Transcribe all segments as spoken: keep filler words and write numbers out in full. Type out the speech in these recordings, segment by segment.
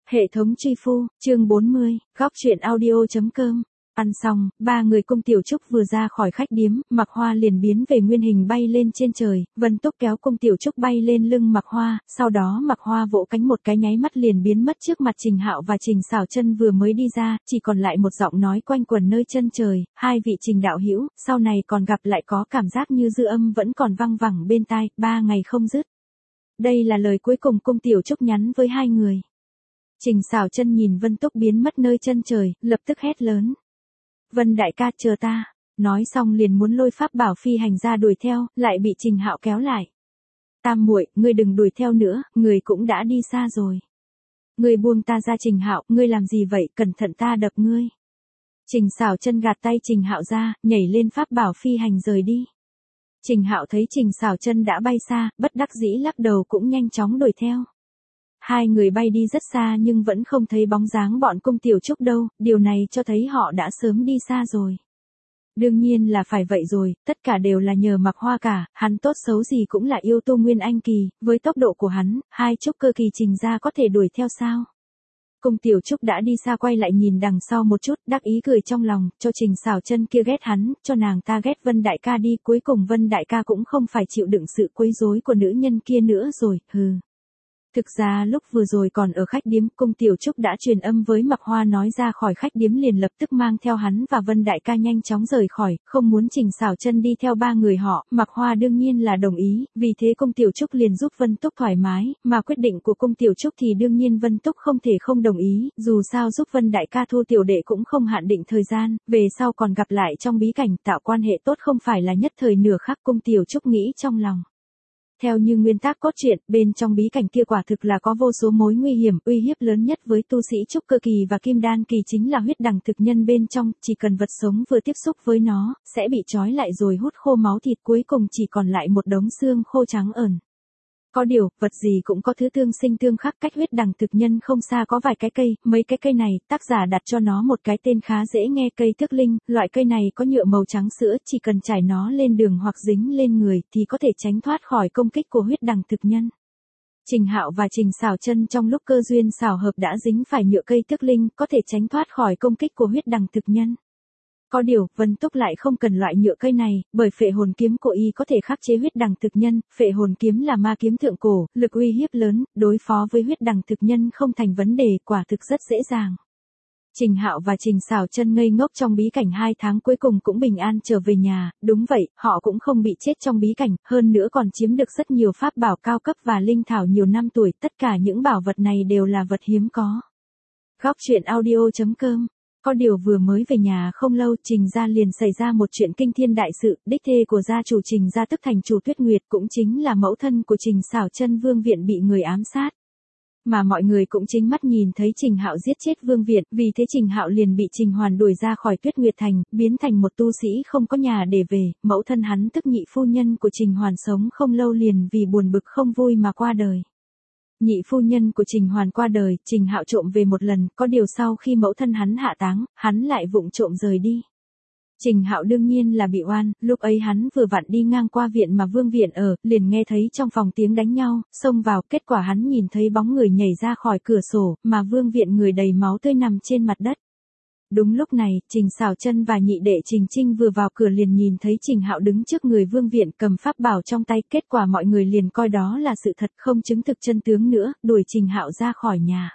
Hệ thống truy phu, chương bốn mươi, góc truyện audio.com. Ăn xong, ba người cung Tiểu Trúc vừa ra khỏi khách điếm, Mạc Hoa liền biến về nguyên hình bay lên trên trời, Vân Túc kéo cung Tiểu Trúc bay lên lưng Mạc Hoa, sau đó Mạc Hoa vỗ cánh một cái nháy mắt liền biến mất trước mặt Trình Hạo và Trình Sảo Chân vừa mới đi ra, chỉ còn lại một giọng nói quanh quẩn nơi chân trời, hai vị Trình đạo hữu, sau này còn gặp lại có cảm giác như dư âm vẫn còn văng vẳng bên tai, ba ngày không dứt. Đây là lời cuối cùng cung Tiểu Trúc nhắn với hai người. Trình Sảo Chân nhìn Vân Túc biến mất nơi chân trời, lập tức hét lớn. Vân đại ca chờ ta, nói xong liền muốn lôi pháp bảo phi hành ra đuổi theo, lại bị Trình Hạo kéo lại. Tam muội, ngươi đừng đuổi theo nữa, người cũng đã đi xa rồi. Ngươi buông ta ra Trình Hạo, ngươi làm gì vậy, cẩn thận ta đập ngươi. Trình Sảo Chân gạt tay Trình Hạo ra, nhảy lên pháp bảo phi hành rời đi. Trình Hạo thấy Trình Sảo Chân đã bay xa, bất đắc dĩ lắc đầu cũng nhanh chóng đuổi theo. Hai người bay đi rất xa nhưng vẫn không thấy bóng dáng bọn cung Tiểu Trúc đâu, điều này cho thấy họ đã sớm đi xa rồi. Đương nhiên là phải vậy rồi, tất cả đều là nhờ Mạc Hoa cả, hắn tốt xấu gì cũng là yêu tu nguyên anh kỳ, với tốc độ của hắn, hai trúc cơ kỳ Trình gia có thể đuổi theo sao? Cung Tiểu Trúc đã đi xa quay lại nhìn đằng sau một chút, đắc ý cười trong lòng, cho Trình Sảo Chân kia ghét hắn, cho nàng ta ghét Vân đại ca đi, cuối cùng Vân đại ca cũng không phải chịu đựng sự quấy rối của nữ nhân kia nữa rồi, hừ. Thực ra lúc vừa rồi còn ở khách điếm, cung Tiểu Trúc đã truyền âm với Mạc Hoa nói ra khỏi khách điếm liền lập tức mang theo hắn và Vân đại ca nhanh chóng rời khỏi, không muốn Trình Sảo Chân đi theo ba người họ, Mạc Hoa đương nhiên là đồng ý, vì thế cung Tiểu Trúc liền giúp Vân Túc thoải mái, mà quyết định của cung Tiểu Trúc thì đương nhiên Vân Túc không thể không đồng ý, dù sao giúp Vân đại ca thu tiểu đệ cũng không hạn định thời gian, về sau còn gặp lại trong bí cảnh, tạo quan hệ tốt không phải là nhất thời nửa khắc, cung Tiểu Trúc nghĩ trong lòng. Theo như nguyên tắc cốt truyện, bên trong bí cảnh kia quả thực là có vô số mối nguy hiểm, uy hiếp lớn nhất với tu sĩ trúc cơ kỳ và kim đan kỳ chính là huyết đằng thực nhân bên trong, chỉ cần vật sống vừa tiếp xúc với nó, sẽ bị trói lại rồi hút khô máu thịt, cuối cùng chỉ còn lại một đống xương khô trắng ẩn. Có điều, vật gì cũng có thứ tương sinh tương khắc, cách huyết đằng thực nhân không xa có vài cái cây, mấy cái cây này, tác giả đặt cho nó một cái tên khá dễ nghe, cây tước linh, loại cây này có nhựa màu trắng sữa, chỉ cần trải nó lên đường hoặc dính lên người thì có thể tránh thoát khỏi công kích của huyết đằng thực nhân. Trình Hạo và Trình Sảo Chân trong lúc cơ duyên xảo hợp đã dính phải nhựa cây tước linh, có thể tránh thoát khỏi công kích của huyết đằng thực nhân. Có điều, Vân Túc lại không cần loại nhựa cây này, bởi phệ hồn kiếm của y có thể khắc chế huyết đằng thực nhân, phệ hồn kiếm là ma kiếm thượng cổ, lực uy hiếp lớn, đối phó với huyết đằng thực nhân không thành vấn đề, quả thực rất dễ dàng. Trình Hạo và Trình Sảo Chân ngây ngốc trong bí cảnh hai tháng cuối cùng cũng bình an trở về nhà, đúng vậy, họ cũng không bị chết trong bí cảnh, hơn nữa còn chiếm được rất nhiều pháp bảo cao cấp và linh thảo nhiều năm tuổi, tất cả những bảo vật này đều là vật hiếm có. Góc truyện audio.com. Có điều vừa mới về nhà không lâu, Trình gia liền xảy ra một chuyện kinh thiên đại sự, đích thê của gia chủ Trình gia tức thành chủ Tuyết Nguyệt cũng chính là mẫu thân của Trình Sảo Chân Vương Viện bị người ám sát. Mà mọi người cũng chính mắt nhìn thấy Trình Hạo giết chết Vương Viện, vì thế Trình Hạo liền bị Trình Hoàn đuổi ra khỏi Tuyết Nguyệt thành, biến thành một tu sĩ không có nhà để về, mẫu thân hắn tức nhị phu nhân của Trình Hoàn sống không lâu liền vì buồn bực không vui mà qua đời. Nhị phu nhân của Trình Hoàn qua đời, Trình Hạo trộm về một lần, có điều sau khi mẫu thân hắn hạ táng, hắn lại vụng trộm rời đi. Trình Hạo đương nhiên là bị oan, lúc ấy hắn vừa vặn đi ngang qua viện mà Vương Viện ở, liền nghe thấy trong phòng tiếng đánh nhau, xông vào, kết quả hắn nhìn thấy bóng người nhảy ra khỏi cửa sổ, mà Vương Viện người đầy máu tươi nằm trên mặt đất. Đúng lúc này, Trình Sảo Chân và nhị đệ Trình Trinh vừa vào cửa liền nhìn thấy Trình Hạo đứng trước người Vương Viện cầm pháp bảo trong tay, kết quả mọi người liền coi đó là sự thật, không chứng thực chân tướng nữa, đuổi Trình Hạo ra khỏi nhà.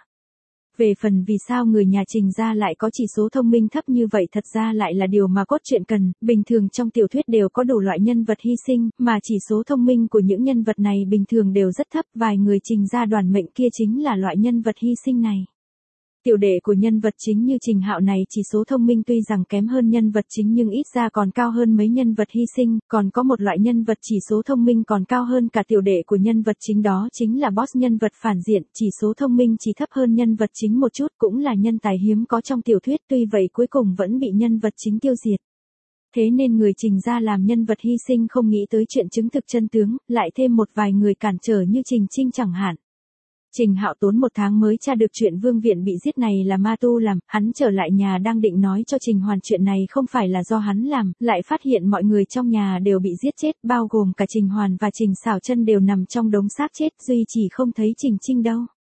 Về phần vì sao người nhà Trình gia lại có chỉ số thông minh thấp như vậy thật ra lại là điều mà cốt truyện cần, bình thường trong tiểu thuyết đều có đủ loại nhân vật hy sinh, mà chỉ số thông minh của những nhân vật này bình thường đều rất thấp, vài người Trình gia đoàn mệnh kia chính là loại nhân vật hy sinh này. Tiểu đệ của nhân vật chính như Trình Hạo này chỉ số thông minh tuy rằng kém hơn nhân vật chính nhưng ít ra còn cao hơn mấy nhân vật hy sinh, còn có một loại nhân vật chỉ số thông minh còn cao hơn cả tiểu đệ của nhân vật chính, đó chính là boss nhân vật phản diện, chỉ số thông minh chỉ thấp hơn nhân vật chính một chút, cũng là nhân tài hiếm có trong tiểu thuyết, tuy vậy cuối cùng vẫn bị nhân vật chính tiêu diệt. Thế nên người Trình gia làm nhân vật hy sinh không nghĩ tới chuyện chứng thực chân tướng, lại thêm một vài người cản trở như Trình Trinh chẳng hạn. Trình Hạo tốn một tháng mới tra được chuyện Vương Viện bị giết này là ma tu làm, hắn trở lại nhà đang định nói cho Trình Hoàn chuyện này không phải là do hắn làm, lại phát hiện mọi người trong nhà đều bị giết chết, bao gồm cả Trình Hoàn và Trình Sảo Chân đều nằm trong đống xác chết, duy chỉ không thấy Trình Trinh đâu.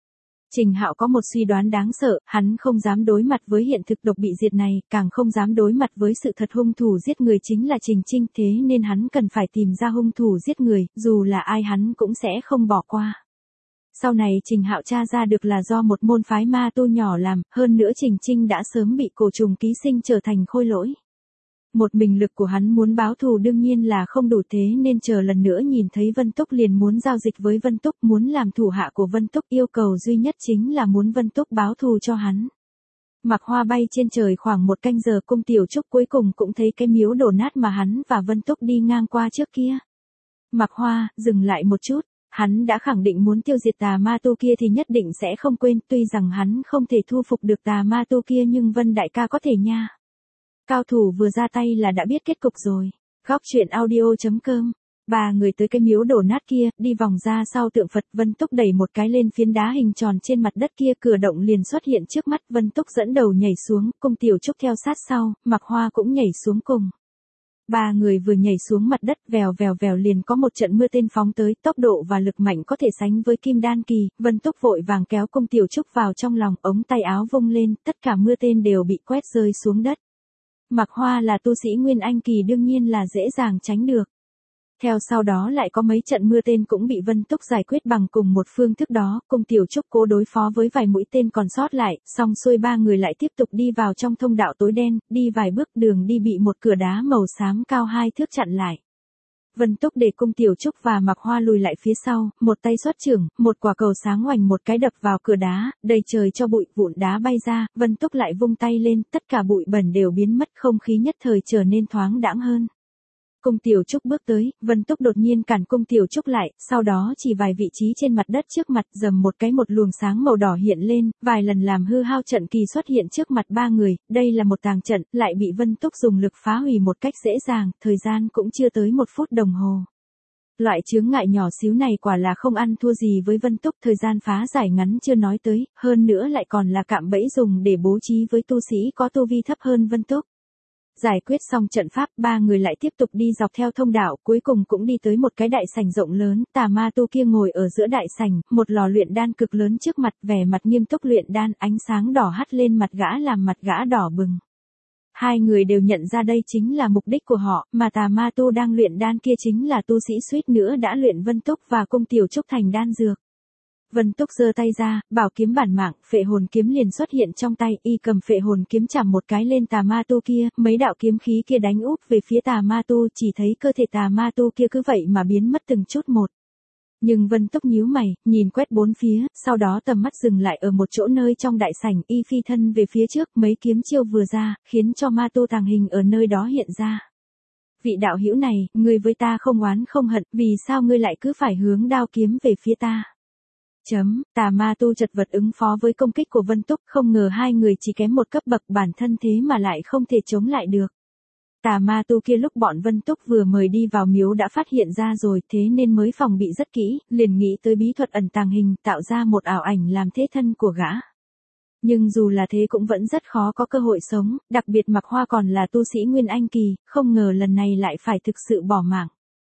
Trình Hạo có một suy đoán đáng sợ, hắn không dám đối mặt với hiện thực độc bị diệt này, càng không dám đối mặt với sự thật hung thủ giết người chính là Trình Trinh, thế nên hắn cần phải tìm ra hung thủ giết người, dù là ai hắn cũng sẽ không bỏ qua. Sau này Trình Hạo tra ra được là do một môn phái ma tu nhỏ làm, hơn nữa Trình Trinh đã sớm bị cổ trùng ký sinh trở thành khôi lỗi. Một mình lực của hắn muốn báo thù đương nhiên là không đủ, thế nên chờ lần nữa nhìn thấy Vân Túc liền muốn giao dịch với Vân Túc, muốn làm thủ hạ của Vân Túc, yêu cầu duy nhất chính là muốn Vân Túc báo thù cho hắn. Mặc Hoa bay trên trời khoảng một canh giờ, Cung Tiểu Trúc cuối cùng cũng thấy cái miếu đổ nát mà hắn và Vân Túc đi ngang qua trước kia. Mặc Hoa, dừng lại một chút, hắn đã khẳng định muốn tiêu diệt tà ma tu kia thì nhất định sẽ không quên, tuy rằng hắn không thể thu phục được tà ma tu kia nhưng Vân đại ca có thể nha. Cao thủ vừa ra tay là đã biết kết cục rồi. Góc truyện audio chấm com. Ba người tới cái miếu đổ nát kia, đi vòng ra sau tượng Phật, Vân Túc đẩy một cái lên phiến đá hình tròn trên mặt đất kia, cửa động liền xuất hiện trước mắt, Vân Túc dẫn đầu nhảy xuống, Cung Tiểu Trúc theo sát sau, Mặc Hoa cũng nhảy xuống cùng. Ba người vừa nhảy xuống mặt đất, vèo vèo vèo liền có một trận mưa tên phóng tới, tốc độ và lực mạnh có thể sánh với kim đan kỳ, Vân Túc vội vàng kéo Cung Tiểu Trúc vào trong lòng, ống tay áo vung lên, tất cả mưa tên đều bị quét rơi xuống đất. Mặc Hoa là tu sĩ Nguyên Anh kỳ đương nhiên là dễ dàng tránh được. Theo sau đó lại có mấy trận mưa tên cũng bị Vân Túc giải quyết bằng cùng một phương thức đó, Cung Tiểu Trúc cố đối phó với vài mũi tên còn sót lại, xong xuôi ba người lại tiếp tục đi vào trong thông đạo tối đen, đi vài bước đường đi bị một cửa đá màu xám cao hai thước chặn lại. Vân Túc để Cung Tiểu Trúc và Mặc Hoa lùi lại phía sau, một tay xuất chưởng, một quả cầu sáng oành một cái đập vào cửa đá, đầy trời cho bụi vụn đá bay ra, Vân Túc lại vung tay lên, tất cả bụi bẩn đều biến mất, không khí nhất thời trở nên thoáng đãng hơn. Cung Tiểu Trúc bước tới, Vân Túc đột nhiên cản Cung Tiểu Trúc lại, sau đó chỉ vài vị trí trên mặt đất trước mặt, dầm một cái một luồng sáng màu đỏ hiện lên, vài lần làm hư hao trận kỳ xuất hiện trước mặt ba người, đây là một tàng trận, lại bị Vân Túc dùng lực phá hủy một cách dễ dàng, thời gian cũng chưa tới một phút đồng hồ. Loại chướng ngại nhỏ xíu này quả là không ăn thua gì với Vân Túc, thời gian phá giải ngắn chưa nói tới, hơn nữa lại còn là cạm bẫy dùng để bố trí với tu sĩ có tu vi thấp hơn Vân Túc. Giải quyết xong trận pháp, ba người lại tiếp tục đi dọc theo thông đạo, cuối cùng cũng đi tới một cái đại sảnh rộng lớn, tà ma tu kia ngồi ở giữa đại sảnh, một lò luyện đan cực lớn trước mặt, vẻ mặt nghiêm túc luyện đan, ánh sáng đỏ hắt lên mặt gã làm mặt gã đỏ bừng. Hai người đều nhận ra đây chính là mục đích của họ, mà tà ma tu đang luyện đan kia chính là tu sĩ suýt nữa đã luyện Vân Túc và Cung Tiểu Trúc thành đan dược. Vân Túc giơ tay ra, bảo kiếm bản mạng, phệ hồn kiếm liền xuất hiện trong tay, y cầm phệ hồn kiếm chạm một cái lên tà ma tu kia, mấy đạo kiếm khí kia đánh úp về phía tà ma tu, chỉ thấy cơ thể tà ma tu kia cứ vậy mà biến mất từng chút một. Nhưng Vân Túc nhíu mày, nhìn quét bốn phía, sau đó tầm mắt dừng lại ở một chỗ nơi trong đại sảnh, y phi thân về phía trước, mấy kiếm chiêu vừa ra, khiến cho ma tu tàng hình ở nơi đó hiện ra. Vị đạo hữu này, ngươi với ta không oán không hận, vì sao ngươi lại cứ phải hướng đao kiếm về phía ta? Chấm, tà ma tu chật vật ứng phó với công kích của Vân Túc, không ngờ hai người chỉ kém một cấp bậc, bản thân thế mà lại không thể chống lại được. Tà ma tu kia lúc bọn Vân Túc vừa mời đi vào miếu đã phát hiện ra rồi, thế nên mới phòng bị rất kỹ, liền nghĩ tới bí thuật ẩn tàng hình, tạo ra một ảo ảnh làm thế thân của gã. Nhưng dù là thế cũng vẫn rất khó có cơ hội sống, đặc biệt Mặc Hoa còn là tu sĩ Nguyên Anh kỳ, không ngờ lần này lại phải thực sự bỏ mạng.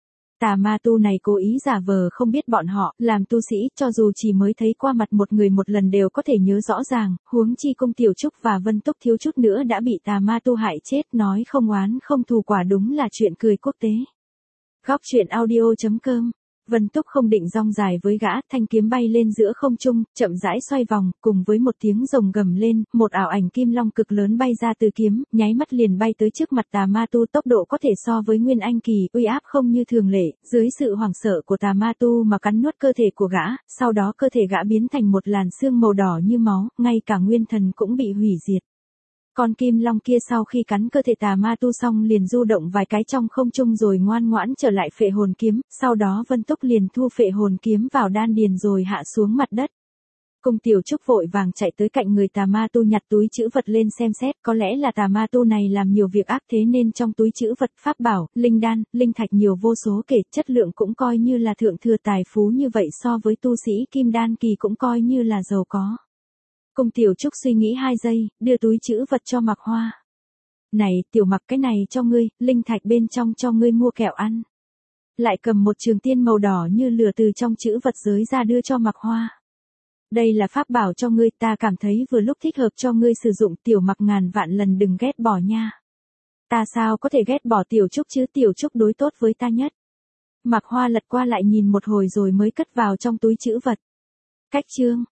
Tà ma tu này cố ý giả vờ không biết bọn họ, làm tu sĩ, cho dù chỉ mới thấy qua mặt một người một lần đều có thể nhớ rõ ràng, huống chi Cung Tiểu Trúc và Vân Túc thiếu chút nữa đã bị tà ma tu hại chết, nói không oán không thù quả đúng là chuyện cười quốc tế. Góc truyện audio chấm com. Vân Túc không định rong dài với gã, thanh kiếm bay lên giữa không trung, chậm rãi xoay vòng, cùng với một tiếng rồng gầm lên, một ảo ảnh kim long cực lớn bay ra từ kiếm, nháy mắt liền bay tới trước mặt tà ma tu, tốc độ có thể so với Nguyên Anh kỳ, uy áp không như thường lệ, dưới sự hoảng sợ của tà ma tu mà cắn nuốt cơ thể của gã, sau đó cơ thể gã biến thành một làn sương màu đỏ như máu, ngay cả nguyên thần cũng bị hủy diệt. Con kim long kia sau khi cắn cơ thể tà ma tu xong liền du động vài cái trong không trung rồi ngoan ngoãn trở lại phệ hồn kiếm, sau đó Vân Túc liền thu phệ hồn kiếm vào đan điền rồi hạ xuống mặt đất. Cung Tiểu Trúc vội vàng chạy tới cạnh người tà ma tu nhặt túi trữ vật lên xem xét, có lẽ là tà ma tu này làm nhiều việc ác thế nên trong túi trữ vật pháp bảo, linh đan, linh thạch nhiều vô số kể, chất lượng cũng coi như là thượng thừa tài phú, như vậy so với tu sĩ kim đan kỳ cũng coi như là giàu có. Cung Tiểu Trúc suy nghĩ hai giây, đưa túi trữ vật cho Mặc Hoa. Này, Tiểu Mặc, cái này cho ngươi, linh thạch bên trong cho ngươi mua kẹo ăn. Lại cầm một trường tiên màu đỏ như lửa từ trong trữ vật giới ra đưa cho Mặc Hoa. Đây là pháp bảo cho ngươi, ta cảm thấy vừa lúc thích hợp cho ngươi sử dụng, Tiểu Mặc ngàn vạn lần đừng ghét bỏ nha. Ta sao có thể ghét bỏ Tiểu Trúc chứ, Tiểu Trúc đối tốt với ta nhất. Mạc Hoa lật qua lại nhìn một hồi rồi mới cất vào trong túi trữ vật. Cách chương